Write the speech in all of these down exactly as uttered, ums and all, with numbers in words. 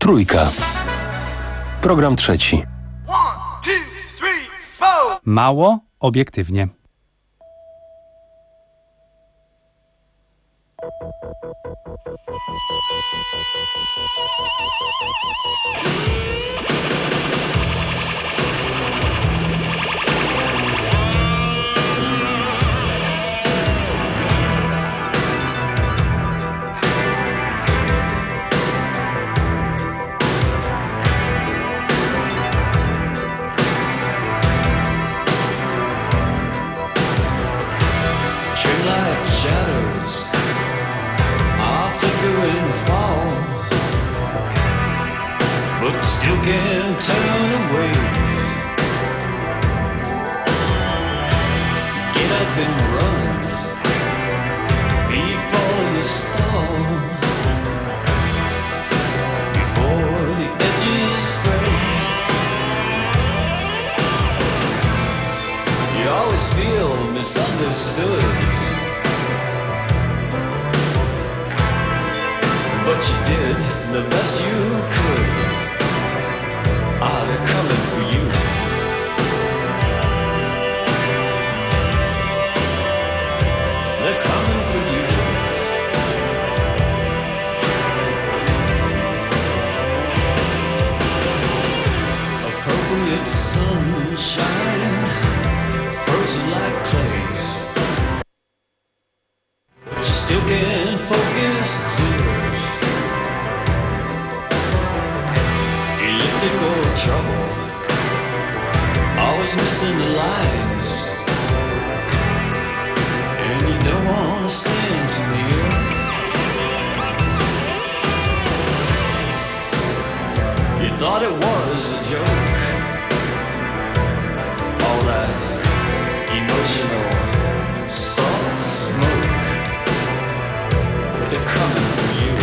Trójka. Program trzeci. Mało obiektywnie. Can't turn away. Get up and run before you stall, before the edges fray. You always feel misunderstood, but you did the best you could. Ah, they're coming for you. They're coming for you. Appropriate sunshine, frozen like clay, but you still can't focus clear. Elliptical trouble, always missing the lines, and you don't want to stand too near. You thought it was a joke, all that emotional soft smoke, but they're coming for you.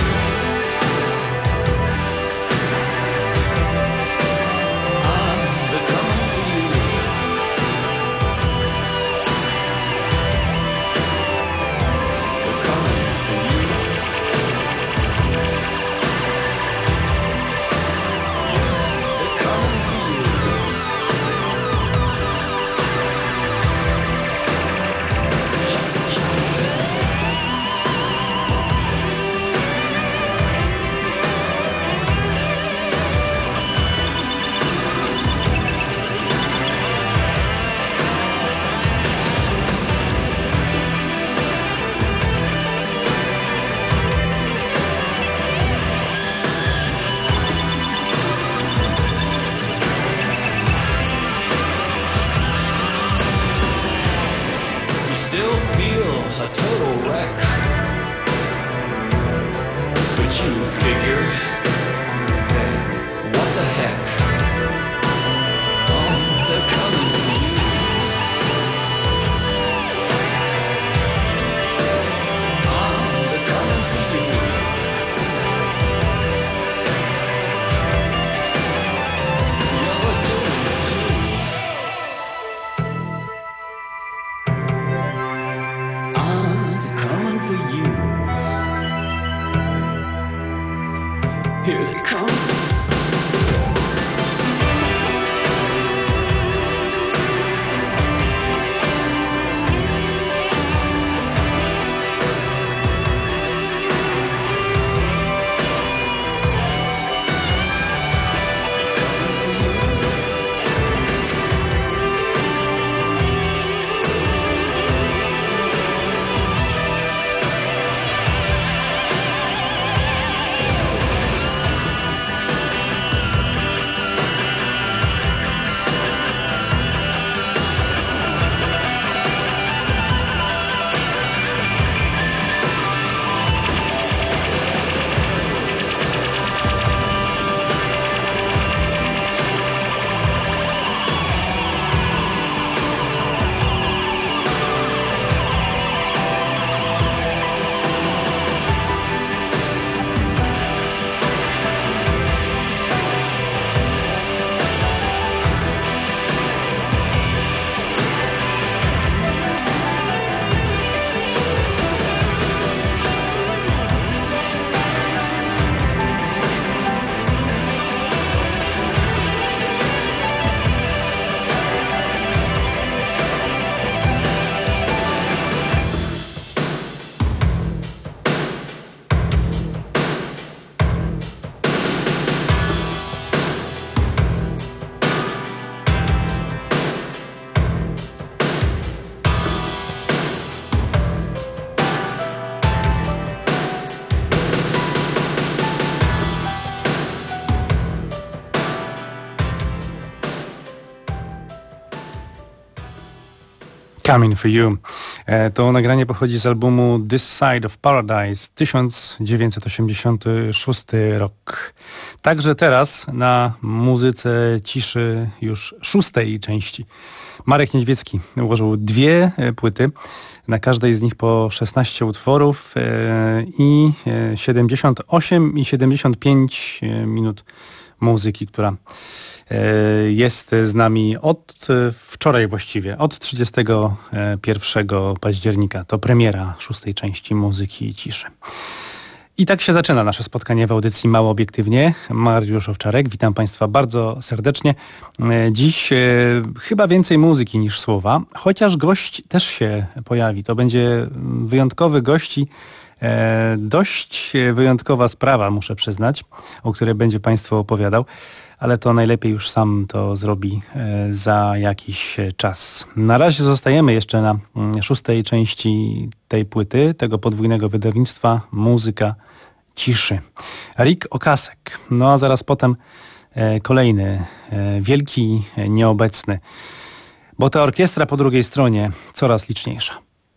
Coming for You. To nagranie pochodzi z albumu This Side of Paradise, tysiąc dziewięćset osiemdziesiąty szósty rok. Także teraz na muzyce ciszy już szóstej części. Marek Niedźwiecki ułożył dwie płyty, na każdej z nich po szesnaście utworów i siedemdziesiąt osiem i siedemdziesiąt pięć minut muzyki, która jest z nami od wczoraj właściwie, od trzydziestego pierwszego października. To premiera szóstej części Muzyki i Ciszy. I tak się zaczyna nasze spotkanie w audycji Mało Obiektywnie. Mariusz Owczarek, witam Państwa bardzo serdecznie. Dziś e, chyba więcej muzyki niż słowa, chociaż gość też się pojawi. To będzie wyjątkowy gość i e, dość wyjątkowa sprawa, muszę przyznać, o której będzie Państwu opowiadał. Ale to najlepiej już sam to zrobi za jakiś czas. Na razie zostajemy jeszcze na szóstej części tej płyty, tego podwójnego wydawnictwa Muzyka Ciszy. Rick Ocasek. No a zaraz potem kolejny, wielki, nieobecny, bo ta orkiestra po drugiej stronie coraz liczniejsza.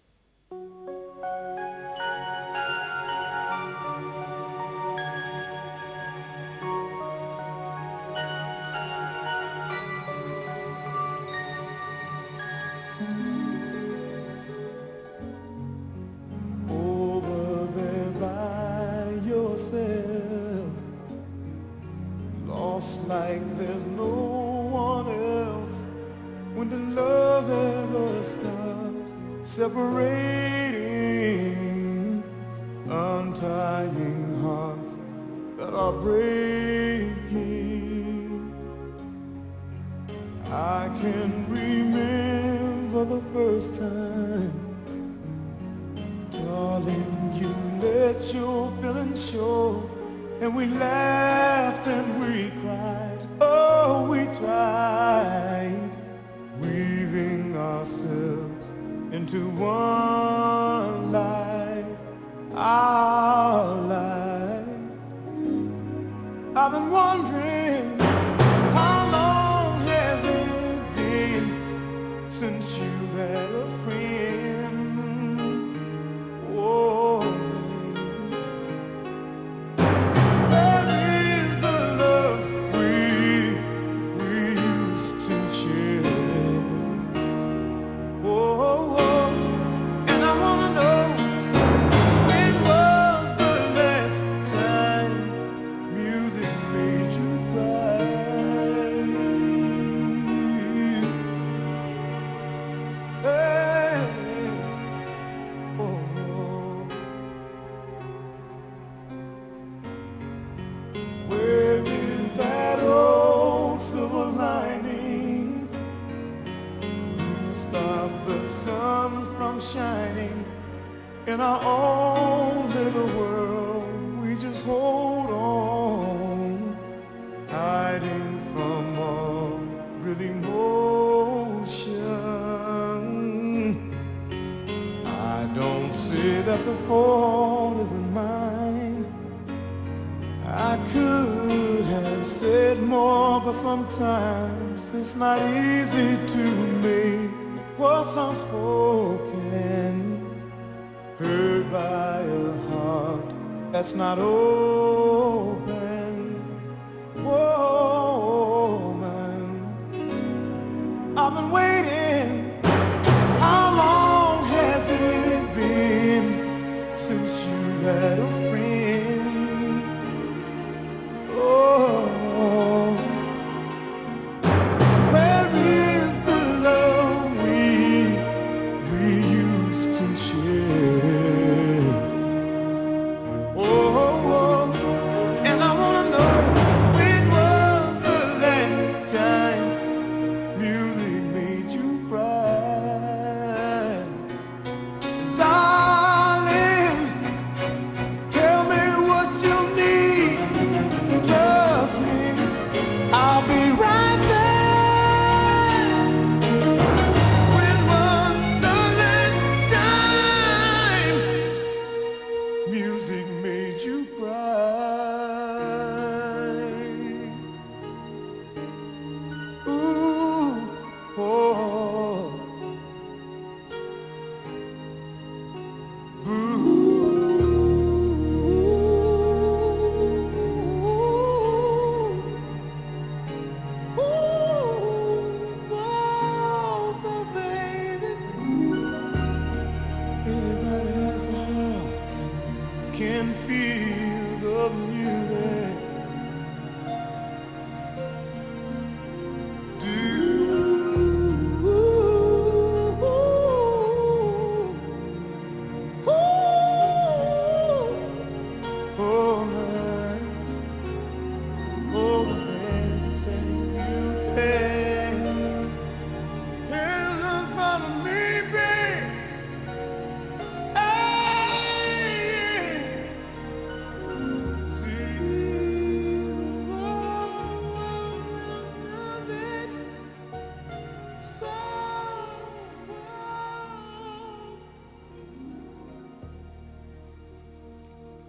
Separating, untying hearts that are breaking. I can remember the first time, darling, you let your feelings show, and we laughed and we cried. Oh, we tried, weaving ourselves into one life, our life. I've been wondering, how long has it been since you had a friend? Oh, where is the love we, we used to share? Oh, shining in our own little world. We just hold on, hiding from all real emotion. I don't say that the fault isn't mine. I could have said more, but sometimes it's not easy to make what's unspoken, heard by a heart that's not open. Woman, I've been waiting. How long has it been since you had a friend? Oh, share. Oh, oh, oh.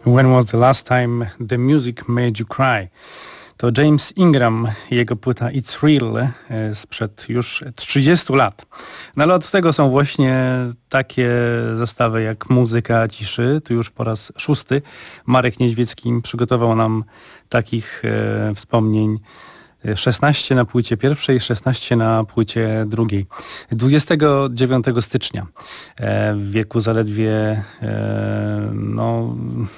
When was the last time the music made you cry? To James Ingram, jego płyta It's Real sprzed już trzydziestu lat. No ale od tego są właśnie takie zestawy jak Muzyka ciszy. Tu już po raz szósty Marek Niedźwiecki przygotował nam takich e, wspomnień szesnaście na płycie pierwszej, szesnaście na płycie drugiej. dwudziestego dziewiątego stycznia e, w wieku zaledwie e, no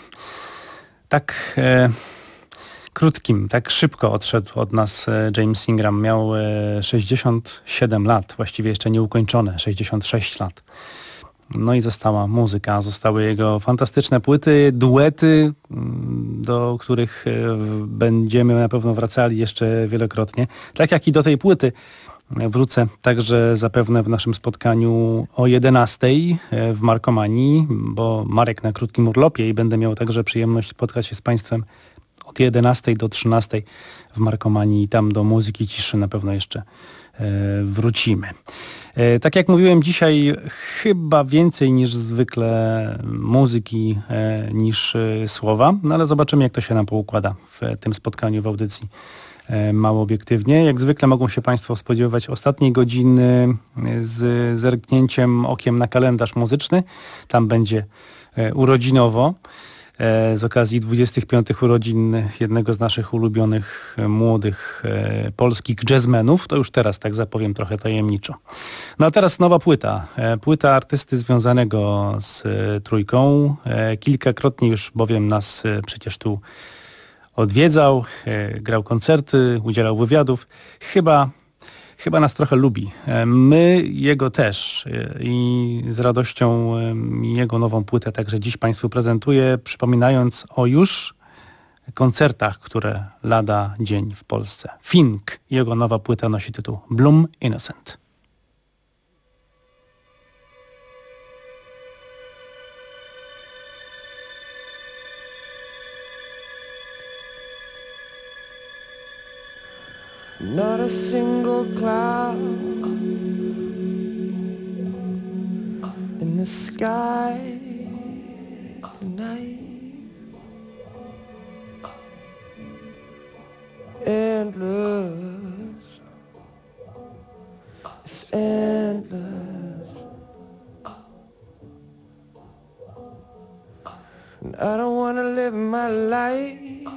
tak e, krótkim, tak szybko odszedł od nas James Ingram. Miał sześćdziesiąt siedem lat, właściwie jeszcze nieukończone, sześćdziesiąt sześć lat. No i została muzyka, zostały jego fantastyczne płyty, duety, do których będziemy na pewno wracali jeszcze wielokrotnie. Tak jak i do tej płyty wrócę także zapewne w naszym spotkaniu o jedenastej w Markomanii, bo Marek na krótkim urlopie i będę miał także przyjemność spotkać się z Państwem od jedenastej do trzynastej w Markomanii i tam do Muzyki ciszy na pewno jeszcze wrócimy. Tak jak mówiłem, dzisiaj chyba więcej niż zwykle muzyki niż słowa, no ale zobaczymy, jak to się nam poukłada w tym spotkaniu w audycji Mało Obiektywnie. Jak zwykle mogą się Państwo spodziewać ostatniej godziny z zerknięciem okiem na kalendarz muzyczny. Tam będzie urodzinowo. Z okazji dwudziestych piątych urodzin jednego z naszych ulubionych młodych polskich jazzmenów. To już teraz tak zapowiem trochę tajemniczo. No a teraz nowa płyta. Płyta artysty związanego z Trójką. Kilkakrotnie już bowiem nas przecież tu odwiedzał, grał koncerty, udzielał wywiadów. Chyba Chyba nas trochę lubi. My jego też i z radością jego nową płytę także dziś Państwu prezentuję, przypominając o już koncertach, które lada dzień w Polsce. Fink, jego nowa płyta nosi tytuł Bloom Innocent. Not a single cloud in the sky tonight. Endless, it's endless. And I don't wanna live my life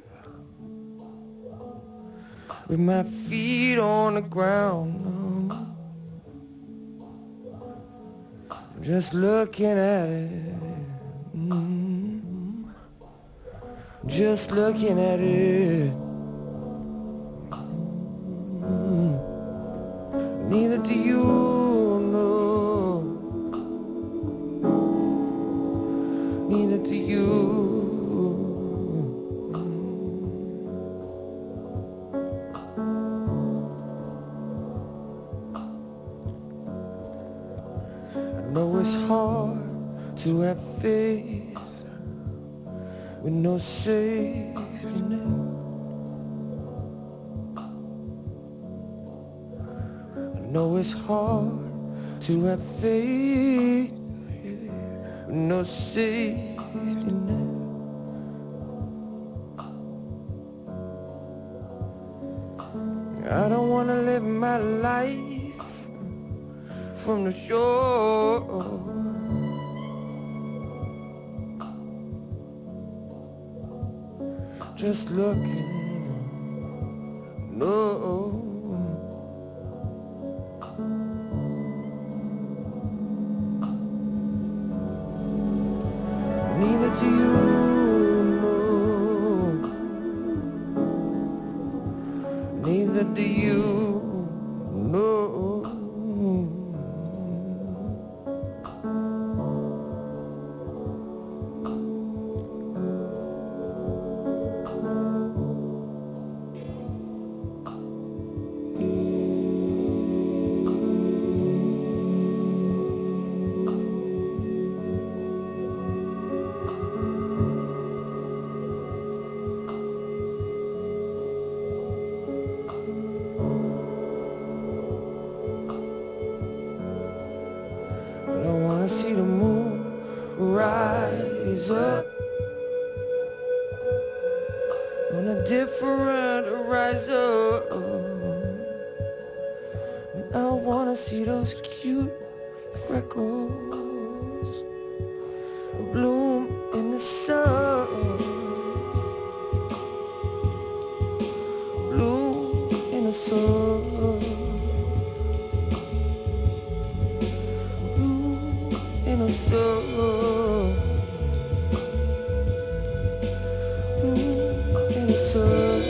with my feet on the ground, just looking at it, mm, just looking at it. Mm. Neither do you know, neither do you. know it's hard to have faith with no safety net. I know it's hard to have faith with no safety net. I don't wanna live my life from the shore, just looking, no. Neither do you know, neither do you know. on a different horizon. I wanna see those cute freckles bloom in the sun, bloom in the sun, bloom in the sun, bloom in the sun.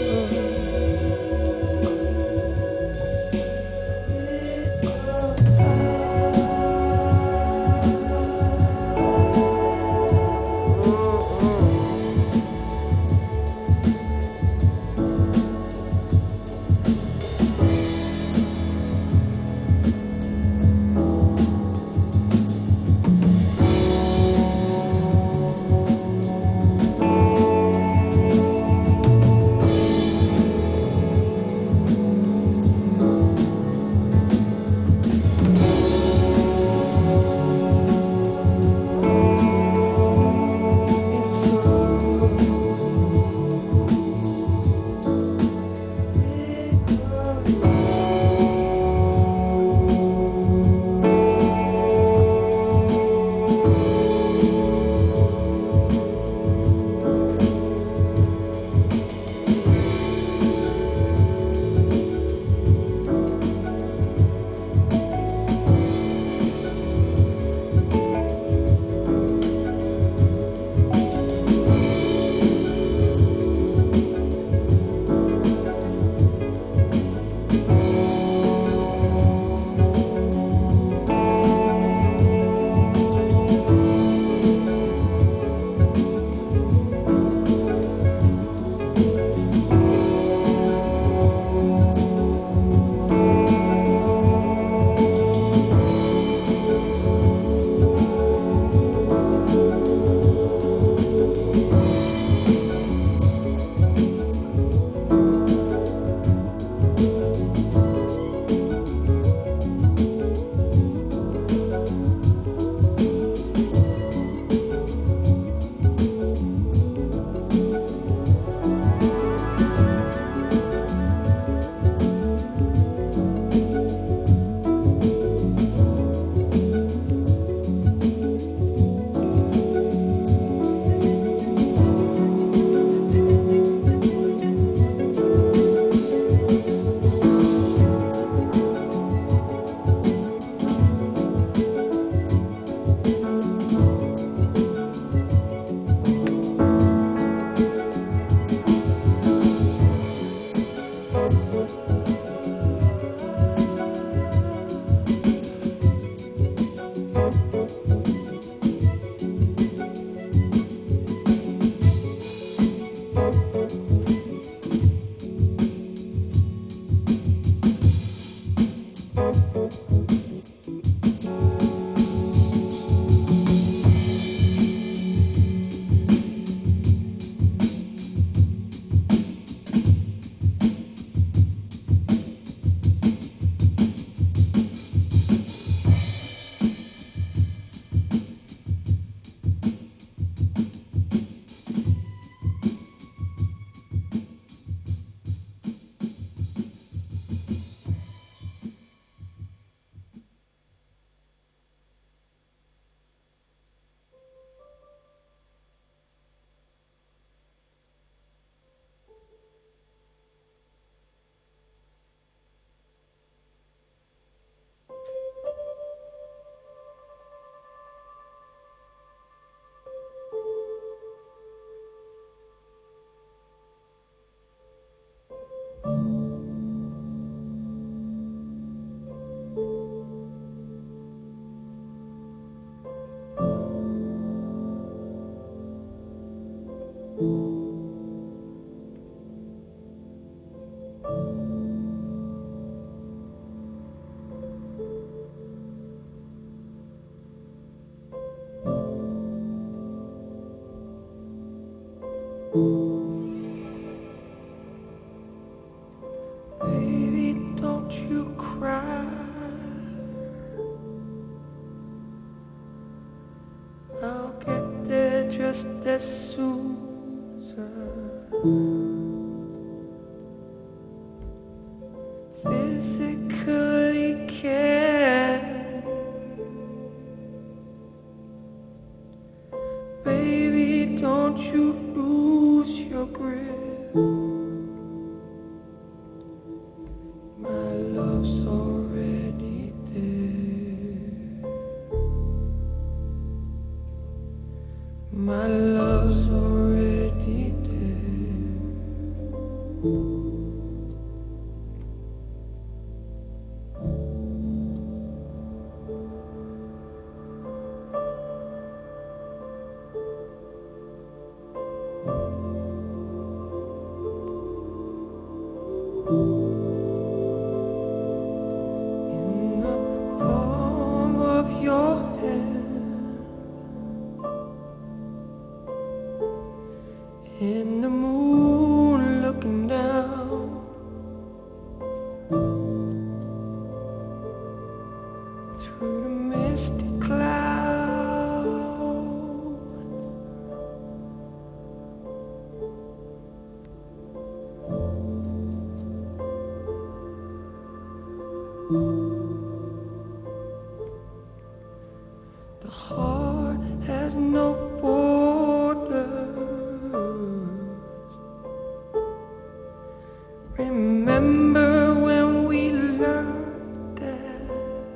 In the moon looking down through the misty clouds, the heart has no borders. Remember when we learned that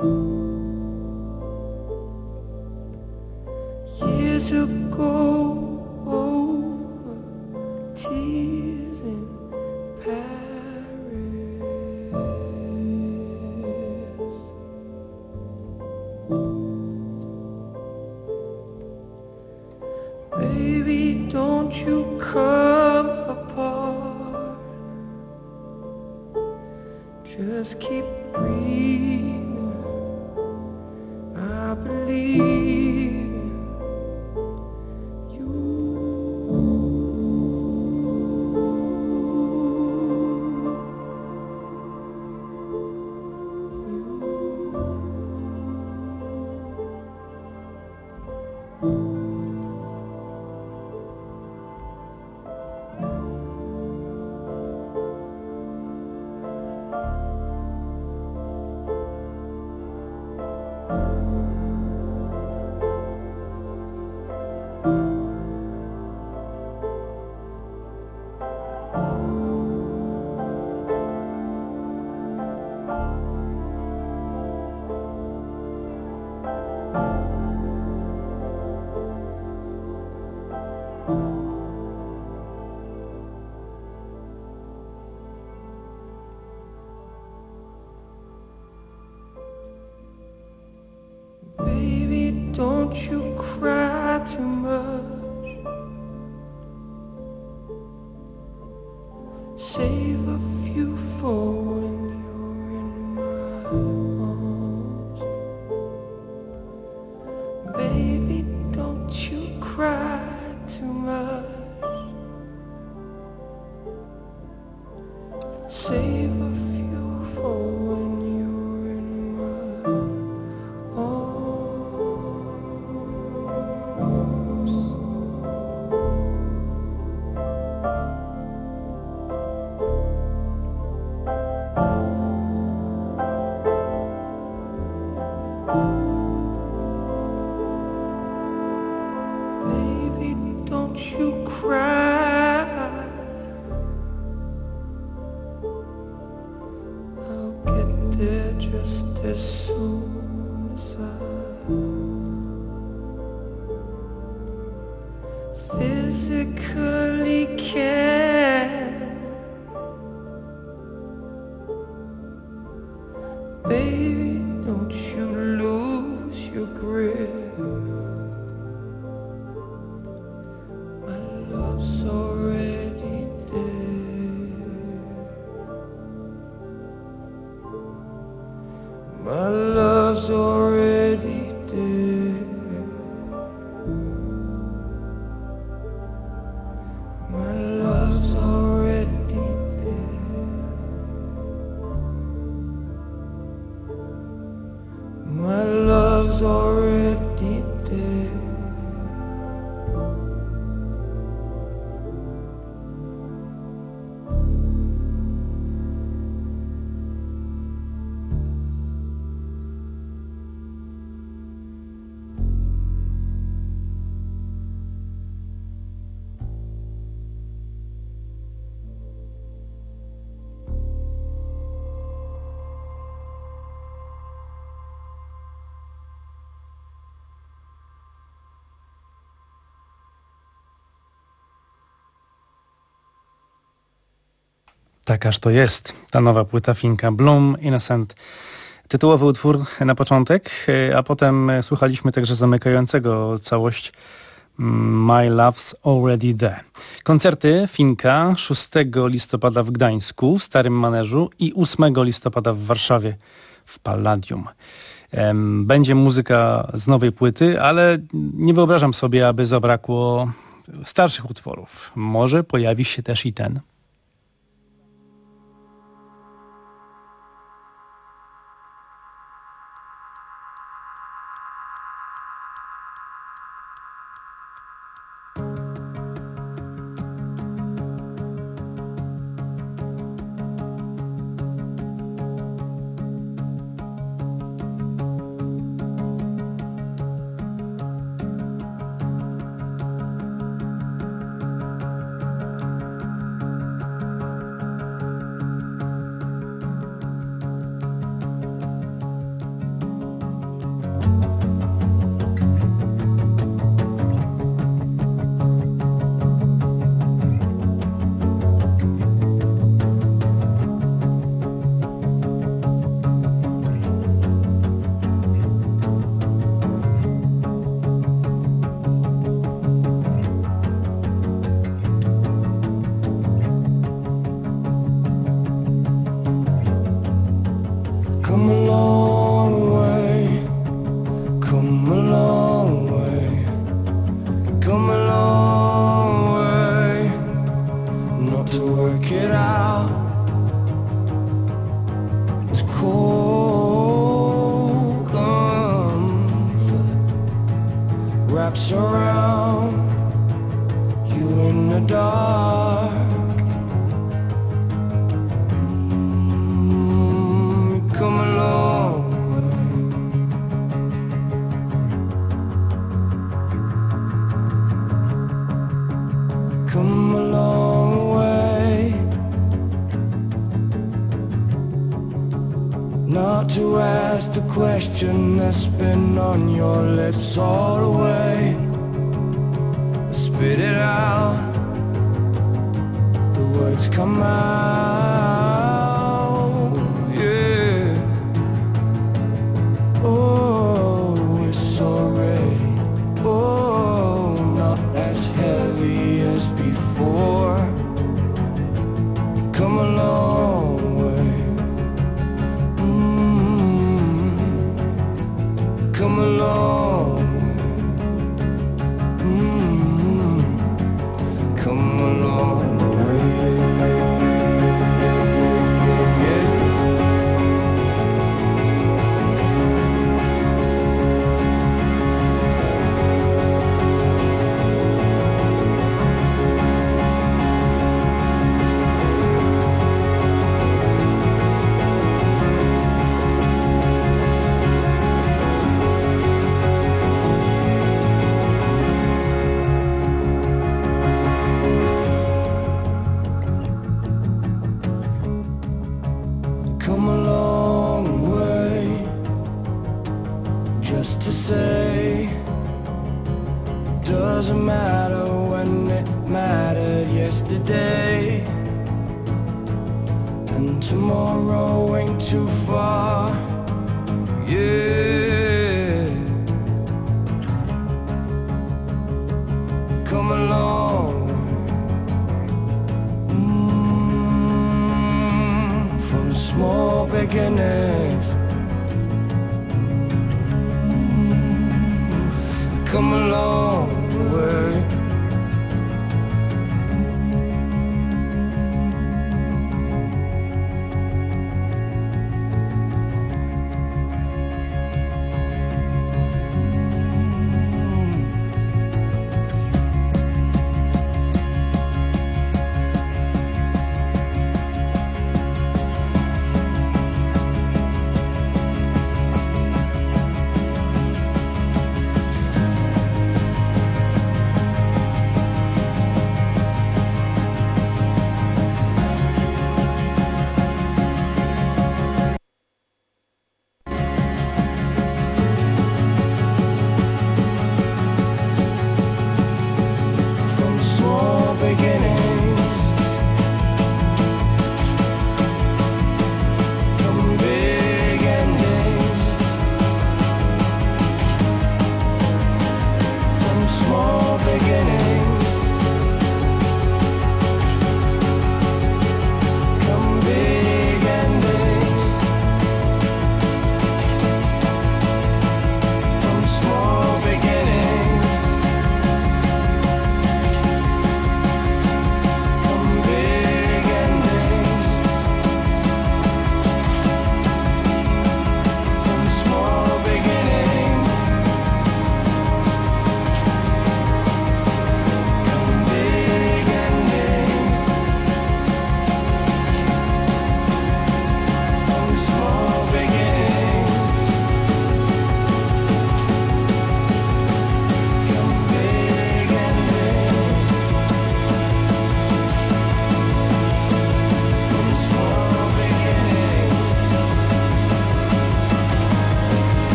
years ago, over tears in Paris. Baby, don't you come apart. Just keep breathing. I believe you. Baby, don't you cry too much. Save a few for when you're in my arms. Baby, don't you cry too much. Save a few for when you're in my arms. Baby, don't you cry. I'll get there just as soon as I physically can. Baby, don't you lose your grip. My love's already there. My love's already there. My love's already there. My love's already Tak aż to jest. Ta nowa płyta Finka Bloom Innocent. Tytułowy utwór na początek, a potem słuchaliśmy także zamykającego całość My Love's Already There. Koncerty Finka szóstego listopada w Gdańsku w Starym Maneżu i ósmego listopada w Warszawie w Palladium. Będzie muzyka z nowej płyty, ale nie wyobrażam sobie, aby zabrakło starszych utworów. Może pojawi się też i ten. That's been on your lips all the way. Spit it out. The words come out. Yeah. Oh, it's already. Oh, not as heavy as before. Come along. Come along, mm-hmm. Come along, tomorrow ain't too far, yeah. Come along, mm, from small beginnings, mm, come along, way.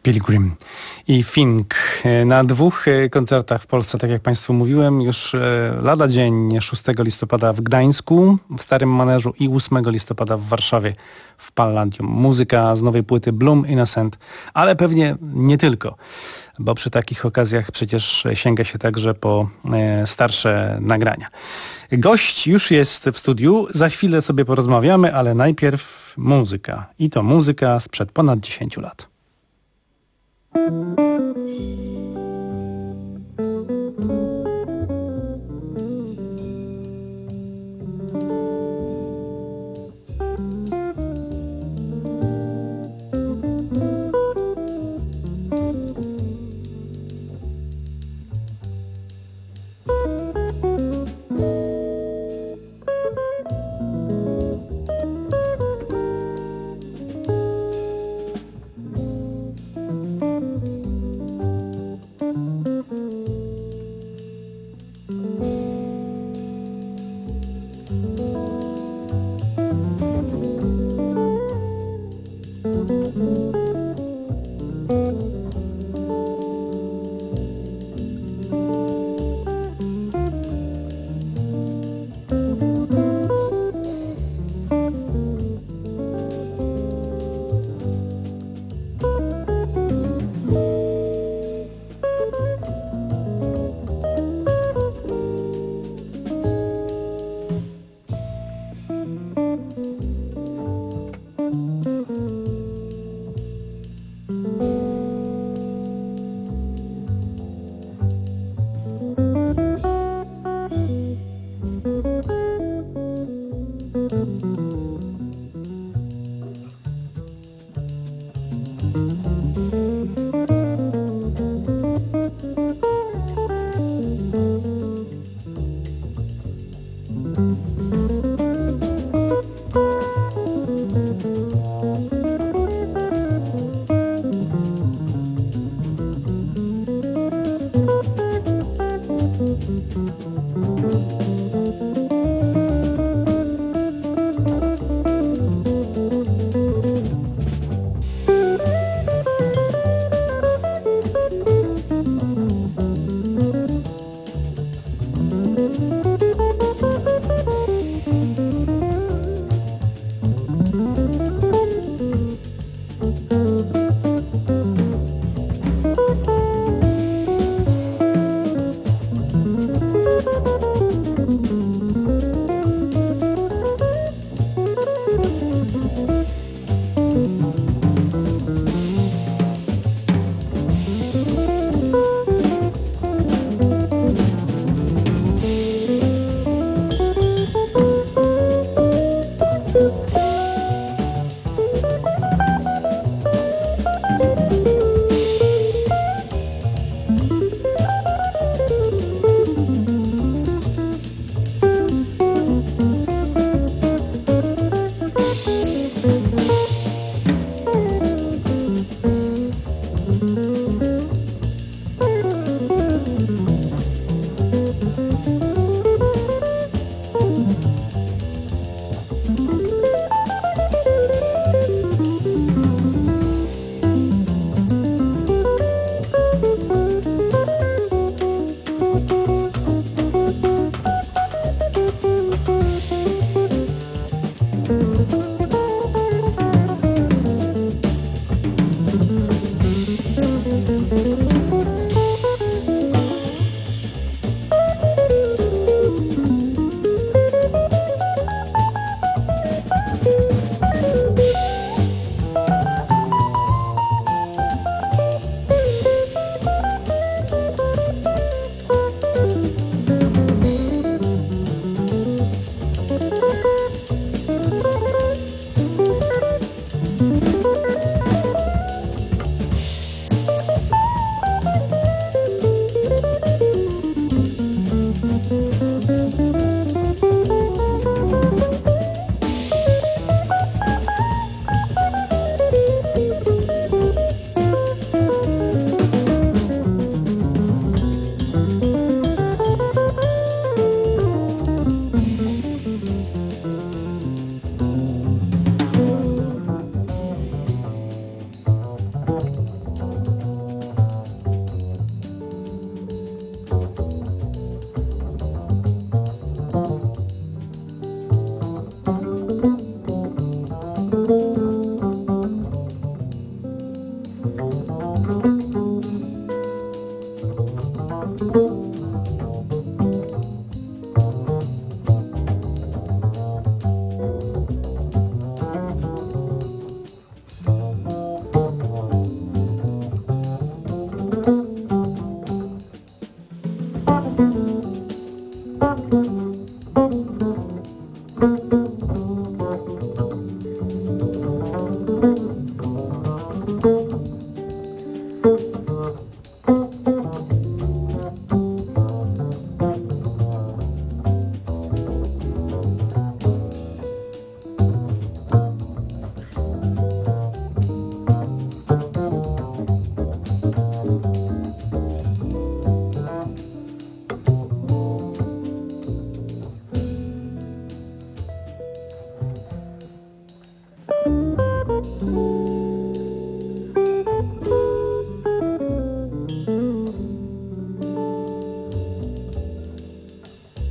Pilgrim i Fink. Na dwóch koncertach w Polsce, tak jak Państwu mówiłem, już lada dzień, szóstego listopada w Gdańsku, w Starym Maneżu i ósmego listopada w Warszawie w Palladium. Muzyka z nowej płyty Bloom Innocent, ale pewnie nie tylko, bo przy takich okazjach przecież sięga się także po starsze nagrania. Gość już jest w studiu, za chwilę sobie porozmawiamy, ale najpierw muzyka. I to muzyka sprzed ponad dziesięciu lat.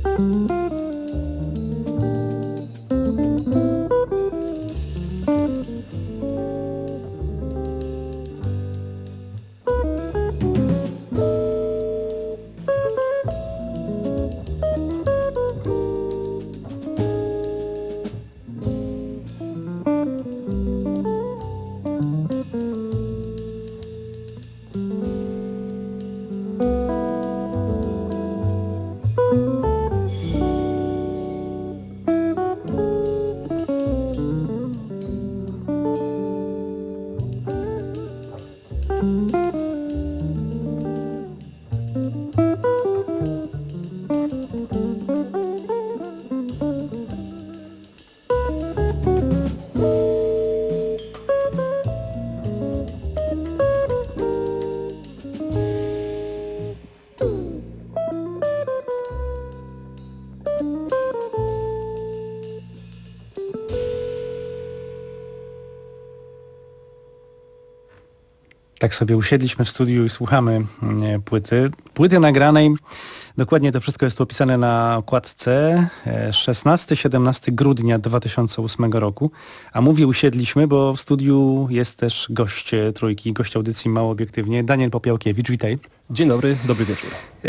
Tak sobie usiedliśmy w studiu i słuchamy nie, płyty. Płyty nagranej, dokładnie to wszystko jest tu opisane na okładce, szesnastego siedemnastego grudnia dwa tysiące ósmego roku. A mówię usiedliśmy, bo w studiu jest też gość trójki, gość audycji Mało Obiektywnie, Daniel Popiałkiewicz, witaj. Dzień dobry, dobry wieczór.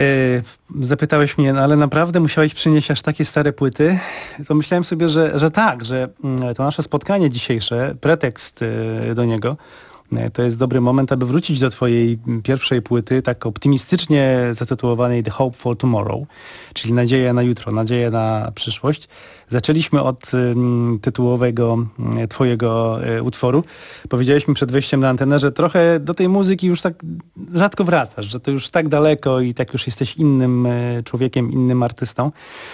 Zapytałeś mnie, no ale naprawdę musiałeś przynieść aż takie stare płyty? To myślałem sobie, że, że tak, że to nasze spotkanie dzisiejsze, pretekst do niego, to jest dobry moment, aby wrócić do twojej pierwszej płyty, tak optymistycznie zatytułowanej The Hope for Tomorrow, czyli nadzieja na jutro, nadzieja na przyszłość. Zaczęliśmy od y, tytułowego y, twojego y, utworu. Powiedziałeś mi przed wejściem na antenę, że trochę do tej muzyki już tak rzadko wracasz, że to już tak daleko i tak już jesteś innym y, człowiekiem, innym artystą.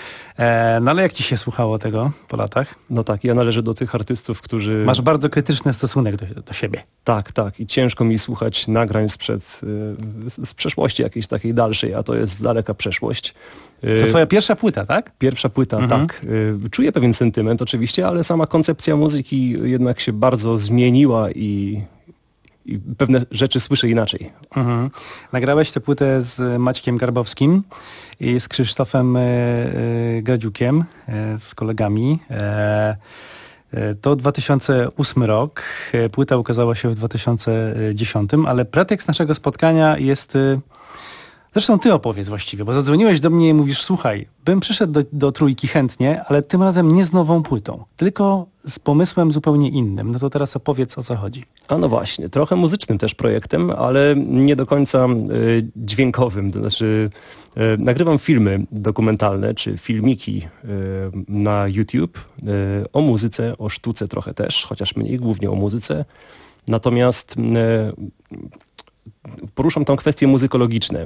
No ale jak ci się słuchało tego po latach? No tak, ja należę do tych artystów, którzy... Masz bardzo krytyczny stosunek do, do siebie. Tak, tak. I ciężko mi słuchać nagrań sprzed, z, z przeszłości jakiejś takiej dalszej, a to jest daleka przeszłość. To twoja pierwsza płyta, tak? Pierwsza płyta, mhm. tak. Czuję pewien sentyment oczywiście, ale sama koncepcja muzyki jednak się bardzo zmieniła i... i pewne rzeczy słyszę inaczej. Mhm. Nagrałeś tę płytę z Maćkiem Garbowskim i z Krzysztofem y, y, Gradziukiem, y, z kolegami. E, y, to dwa tysiące ósmy rok. Płyta ukazała się w dwa tysiące dziesiątym, ale pretekst naszego spotkania jest... Y, Zresztą ty opowiedz właściwie, bo zadzwoniłeś do mnie i mówisz, słuchaj, bym przyszedł do, do trójki chętnie, ale tym razem nie z nową płytą, tylko z pomysłem zupełnie innym. No to teraz opowiedz, o co chodzi. A no właśnie, trochę muzycznym też projektem, ale nie do końca y, dźwiękowym. To znaczy y, nagrywam filmy dokumentalne, czy filmiki y, na YouTube y, o muzyce, o sztuce trochę też, chociaż mniej, głównie o muzyce. Natomiast y, poruszam tą kwestie muzykologiczne.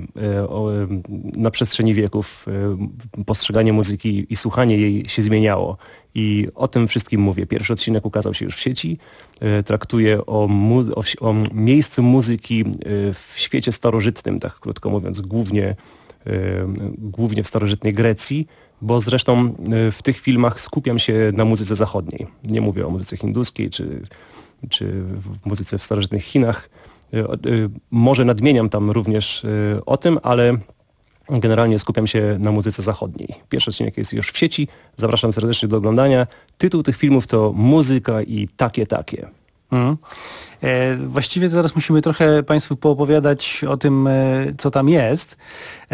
Na przestrzeni wieków postrzeganie muzyki i słuchanie jej się zmieniało. I o tym wszystkim mówię. Pierwszy odcinek ukazał się już w sieci. Traktuje o, mu- o, o miejscu muzyki w świecie starożytnym, tak krótko mówiąc, głównie, głównie w starożytnej Grecji, bo zresztą w tych filmach skupiam się na muzyce zachodniej. Nie mówię o muzyce hinduskiej czy, czy w muzyce w starożytnych Chinach. Może nadmieniam tam również o tym, ale generalnie skupiam się na muzyce zachodniej. Pierwszy odcinek jest już w sieci. Zapraszam serdecznie do oglądania. Tytuł tych filmów to Muzyka i takie, takie. Mm. E, właściwie teraz musimy trochę Państwu poopowiadać o tym, e, co tam jest e,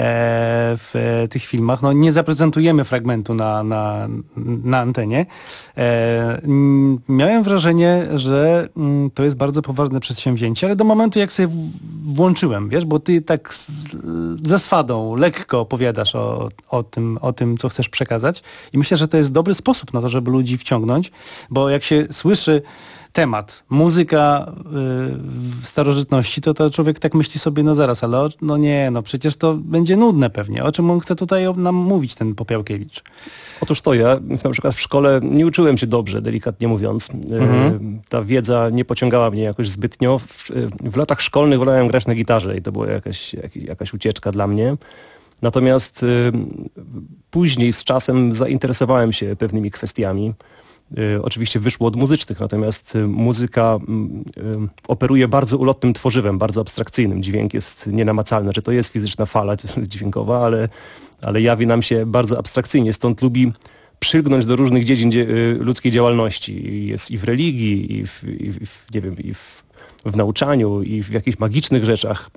w e, tych filmach. No, nie zaprezentujemy fragmentu na, na, na antenie. E, m, miałem wrażenie, że m, to jest bardzo poważne przedsięwzięcie, ale do momentu, jak sobie w, włączyłem, wiesz, bo ty tak z, ze swadą, lekko opowiadasz o, o, tym, o tym, co chcesz przekazać i myślę, że to jest dobry sposób na to, żeby ludzi wciągnąć, bo jak się słyszy temat, muzyka y, w starożytności, to, to człowiek tak myśli sobie, no zaraz, ale o, no nie, no przecież to będzie nudne pewnie. O czym on chce tutaj nam mówić, ten Popiałkiewicz? Otóż to ja na przykład w szkole nie uczyłem się dobrze, delikatnie mówiąc. Mhm. Ta wiedza nie pociągała mnie jakoś zbytnio. W, w latach szkolnych wolałem grać na gitarze i to była jakaś, jak, jakaś ucieczka dla mnie. Natomiast y, później z czasem zainteresowałem się pewnymi kwestiami. y, oczywiście wyszło od muzycznych, natomiast y, muzyka y, y, operuje bardzo ulotnym tworzywem, bardzo abstrakcyjnym. Dźwięk jest nienamacalny, że to jest fizyczna fala dźwiękowa, ale, ale jawi nam się bardzo abstrakcyjnie, stąd lubi przylgnąć do różnych dziedzin dzie- y, ludzkiej działalności. Jest i w religii, i w, i w, nie wiem, i w, w nauczaniu, i w jakichś magicznych rzeczach.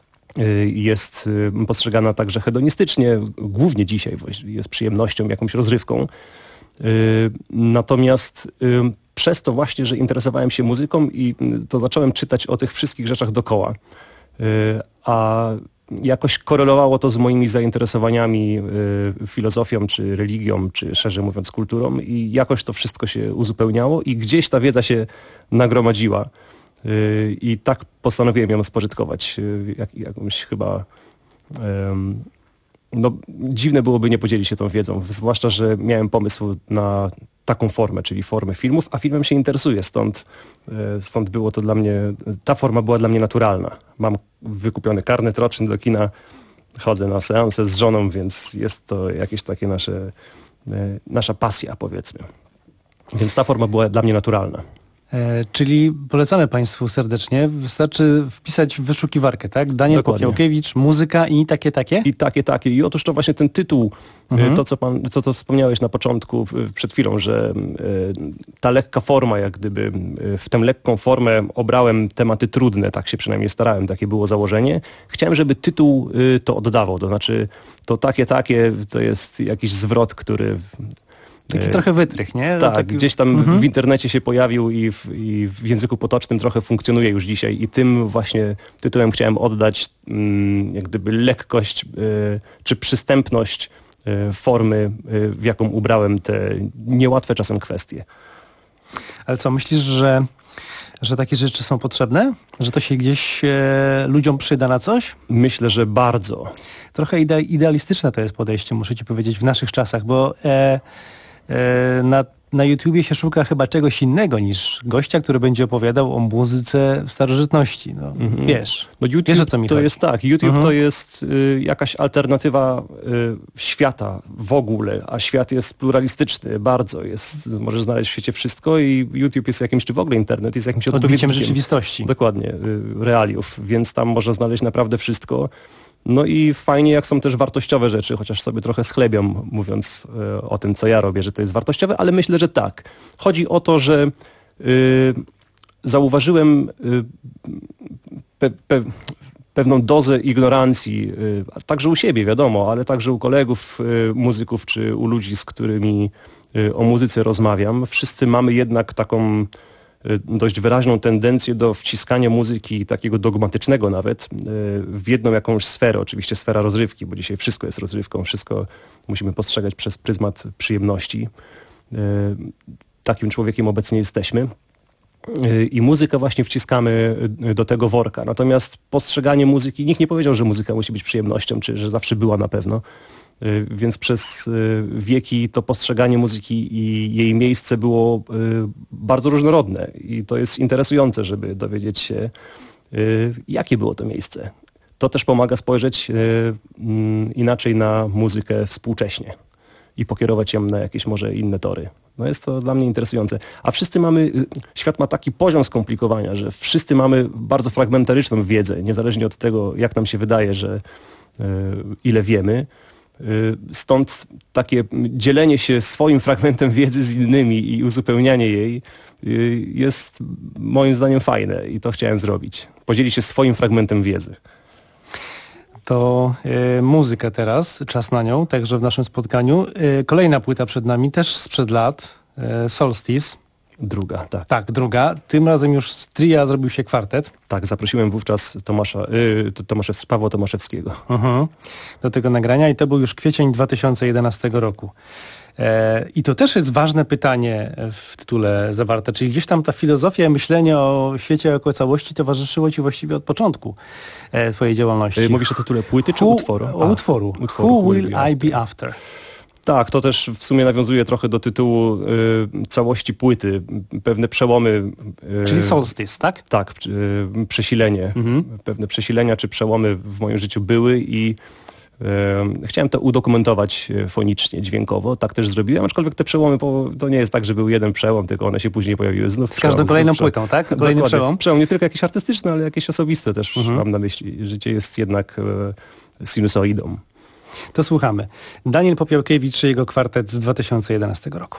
Jest postrzegana także hedonistycznie, głównie dzisiaj jest przyjemnością, jakąś rozrywką. Natomiast przez to właśnie, że interesowałem się muzyką i to zacząłem czytać o tych wszystkich rzeczach dookoła. A jakoś korelowało to z moimi zainteresowaniami filozofią, czy religią, czy szerzej mówiąc kulturą i jakoś to wszystko się uzupełniało i gdzieś ta wiedza się nagromadziła. I tak postanowiłem ją spożytkować. Jak, jakąś chyba... Um, no, dziwne byłoby nie podzielić się tą wiedzą, zwłaszcza, że miałem pomysł na taką formę, czyli formę filmów, a filmem się interesuję, stąd, stąd było to dla mnie... Ta forma była dla mnie naturalna. Mam wykupiony karnet roczny do kina, chodzę na seanse z żoną, więc jest to jakieś takie nasze, nasza pasja, powiedzmy. Więc ta forma była dla mnie naturalna. E, czyli polecamy Państwu serdecznie. Wystarczy wpisać w wyszukiwarkę, tak? Daniel Dokładnie. Popiołkiewicz, muzyka i takie, takie? I takie, takie. I otóż to właśnie ten tytuł, Mhm. to co pan, co to wspomniałeś na początku, w- przed chwilą, że e, ta lekka forma, jak gdyby e, w tę lekką formę obrałem tematy trudne, tak się przynajmniej starałem, takie było założenie. Chciałem, żeby tytuł e, to oddawał, to znaczy to takie, takie, to jest jakiś zwrot, który... Taki e, trochę wytrych, nie? Tak, Taki... gdzieś tam Mhm. w internecie się pojawił i w, i w języku potocznym trochę funkcjonuje już dzisiaj i tym właśnie tytułem chciałem oddać mm, jak gdyby lekkość y, czy przystępność y, formy, y, w jaką ubrałem te niełatwe czasem kwestie. Ale co, myślisz, że, że takie rzeczy są potrzebne? Że to się gdzieś e, ludziom przyda na coś? Myślę, że bardzo. Trochę ide- idealistyczne to jest podejście, muszę ci powiedzieć, w naszych czasach, bo e, e, na, na YouTubie się szuka chyba czegoś innego niż gościa, który będzie opowiadał o muzyce starożytności. No, Mhm. Wiesz, No YouTube wiesz o co mi to chodzi. jest tak, YouTube Mhm. to jest y, jakaś alternatywa y, świata w ogóle, a świat jest pluralistyczny bardzo, jest, możesz znaleźć w świecie wszystko i YouTube jest jakimś, czy w ogóle internet jest jakimś Odbiciem odpowiednikiem. rzeczywistości. Dokładnie, y, realiów, więc tam można znaleźć naprawdę wszystko. No i fajnie, jak są też wartościowe rzeczy, chociaż sobie trochę schlebiam, mówiąc y, o tym, co ja robię, że to jest wartościowe, ale myślę, że tak. Chodzi o to, że y, zauważyłem y, pe, pe, pewną dozę ignorancji, y, także u siebie, wiadomo, ale także u kolegów y, muzyków, czy u ludzi, z którymi y, o muzyce rozmawiam. Wszyscy mamy jednak taką y, dość wyraźną tendencję do wciskania muzyki, takiego dogmatycznego nawet, y, w jedną jakąś sferę, oczywiście sfera rozrywki, bo dzisiaj wszystko jest rozrywką, wszystko musimy postrzegać przez pryzmat przyjemności. Y, Takim człowiekiem obecnie jesteśmy. I muzykę właśnie wciskamy do tego worka. Natomiast postrzeganie muzyki, nikt nie powiedział, że muzyka musi być przyjemnością, czy że zawsze była na pewno. Więc przez wieki to postrzeganie muzyki i jej miejsce było bardzo różnorodne. I to jest interesujące, żeby dowiedzieć się, jakie było to miejsce. To też pomaga spojrzeć inaczej na muzykę współcześnie i pokierować ją na jakieś może inne tory. No jest to dla mnie interesujące. A wszyscy mamy, świat ma taki poziom skomplikowania, że wszyscy mamy bardzo fragmentaryczną wiedzę, niezależnie od tego, jak nam się wydaje, że y, ile wiemy. Y, stąd takie dzielenie się swoim fragmentem wiedzy z innymi i uzupełnianie jej y, jest moim zdaniem fajne i to chciałem zrobić. Podzielić się swoim fragmentem wiedzy. To e, muzyka teraz, czas na nią, także w naszym spotkaniu. E, kolejna płyta przed nami, też sprzed lat, e, Solstice. Druga, tak. Tak, druga. Tym razem już z tria zrobił się kwartet. Tak, zaprosiłem wówczas Tomasza, y, Tomaszew, Pawła Tomaszewskiego. Mhm. Do tego nagrania i to był już kwiecień dwa tysiące jedenastego roku. E, I to też jest ważne pytanie w tytule zawarte, czyli gdzieś tam ta filozofia, myślenie o świecie jako całości towarzyszyło ci właściwie od początku e, twojej działalności. Y, Mówisz o tytule płyty czy Who- utworu? O A, utworu. utworu. Who will I be after? Tak, to też w sumie nawiązuje trochę do tytułu y, całości płyty. Pewne przełomy. Y, Czyli Solstice, tak? Tak, y, przesilenie. Mhm. Pewne przesilenia czy przełomy w moim życiu były i Chciałem to udokumentować fonicznie, dźwiękowo. Tak też zrobiłem, aczkolwiek te przełomy, to nie jest tak, że był jeden przełom, tylko one się później pojawiły znów. Z każdą przełom, kolejną znów przełom. płytą, tak? Kolejny Dokładnie. przełom? Przełom nie tylko jakieś artystyczne, ale jakieś osobiste też Mhm. mam na myśli. Życie jest jednak sinusoidą. To słuchamy. Daniel Popiołkiewicz i jego kwartet z dwa tysiące jedenastego roku.